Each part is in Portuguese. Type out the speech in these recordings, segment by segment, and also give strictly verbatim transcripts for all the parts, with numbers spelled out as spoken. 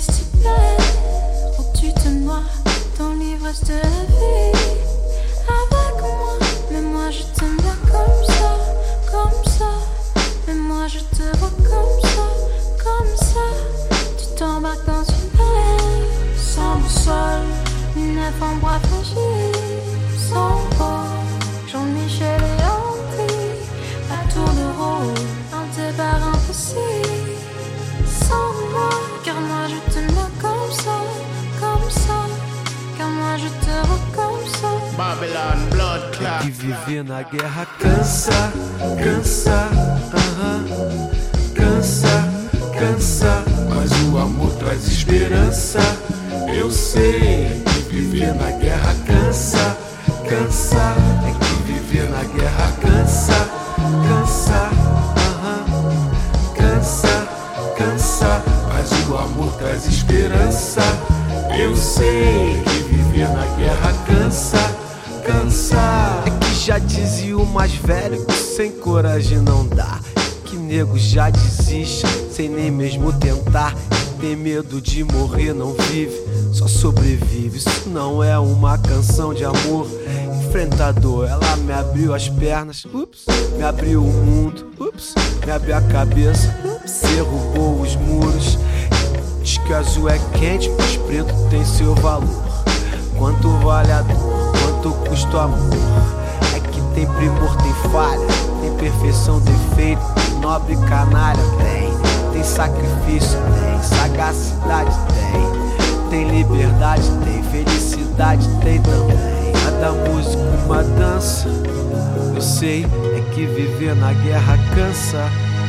stupide, où tu te noies dans l'ivresse de la vie. Avec moi, mais moi je t'aime bien comme ça, comme ça. Mais moi je te vois comme ça, comme ça. Tu t'embarques dans une mer sans boussole, une nef en bois fragile, sans bord. Jean-Michel et Henri, à tour de rôle, un débat impossible. Sans moi, car moi je t'aime bien comme ça, comme ça. Car moi je te vois comme ça. Babylon, blood clot. Que viver na guerra cansa, cansa, aham. Cansa, cansa, mas o amor traz esperança. Eu sei que viver na guerra cansa, cansa. É que viver na guerra cansa, cansa, aham. Cansa, cansa, mas o amor traz esperança. Eu sei que viver na guerra cansa, cansa. É que já dizia o mais velho que sem coragem não dá. Que nego já desiste sem nem mesmo tentar. Tem medo de morrer, não vive, só sobrevive. Isso não é uma canção de amor enfrentador. Ela me abriu as pernas, ups, me abriu o mundo, ups, me abriu a cabeça, ups, derrubou os muros. Diz que azul é quente, mas preto tem seu valor. Quanto vale a dor, quanto custa o amor. É que tem primor, tem falha, tem perfeição, defeito, tem nobre canalha, tem. Tem sacrifício, tem sagacidade, tem. Tem liberdade, tem felicidade, tem também. Cada música uma dança. Eu sei, é que viver na guerra cansa.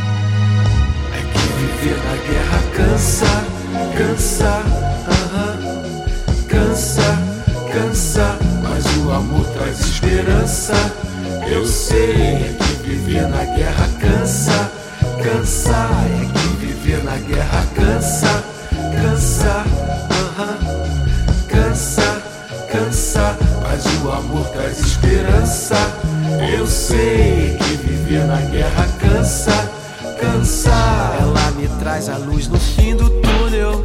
É que viver na guerra cansa, cansa, aham. Cansa, cansa, mas o amor traz esperança. Eu sei, é que viver na guerra cansa, cansa. É que viver na guerra cansa, cansa, aham. Cansa, cansa, mas o amor traz esperança. Eu sei que viver na guerra cansa, cansa. Ela me traz a luz no fim do túnel,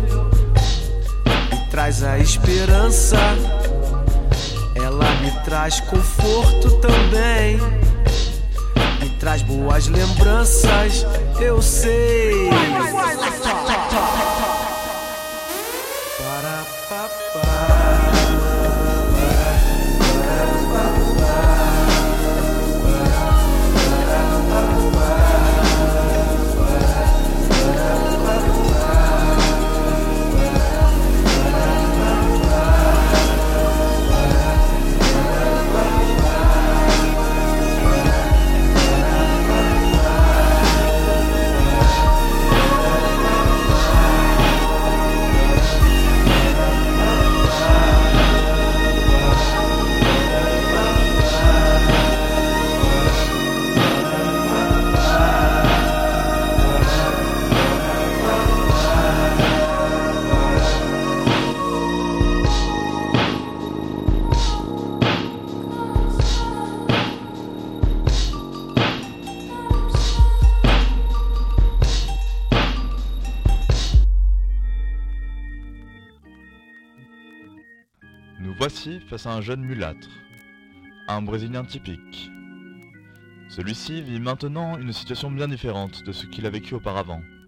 me traz a esperança. Ela me traz conforto também, me traz boas lembranças. Eu sei. Para papá. Nous voici face à un jeune mulâtre, un Brésilien typique. Celui-ci vit maintenant une situation bien différente de ce qu'il a vécu auparavant.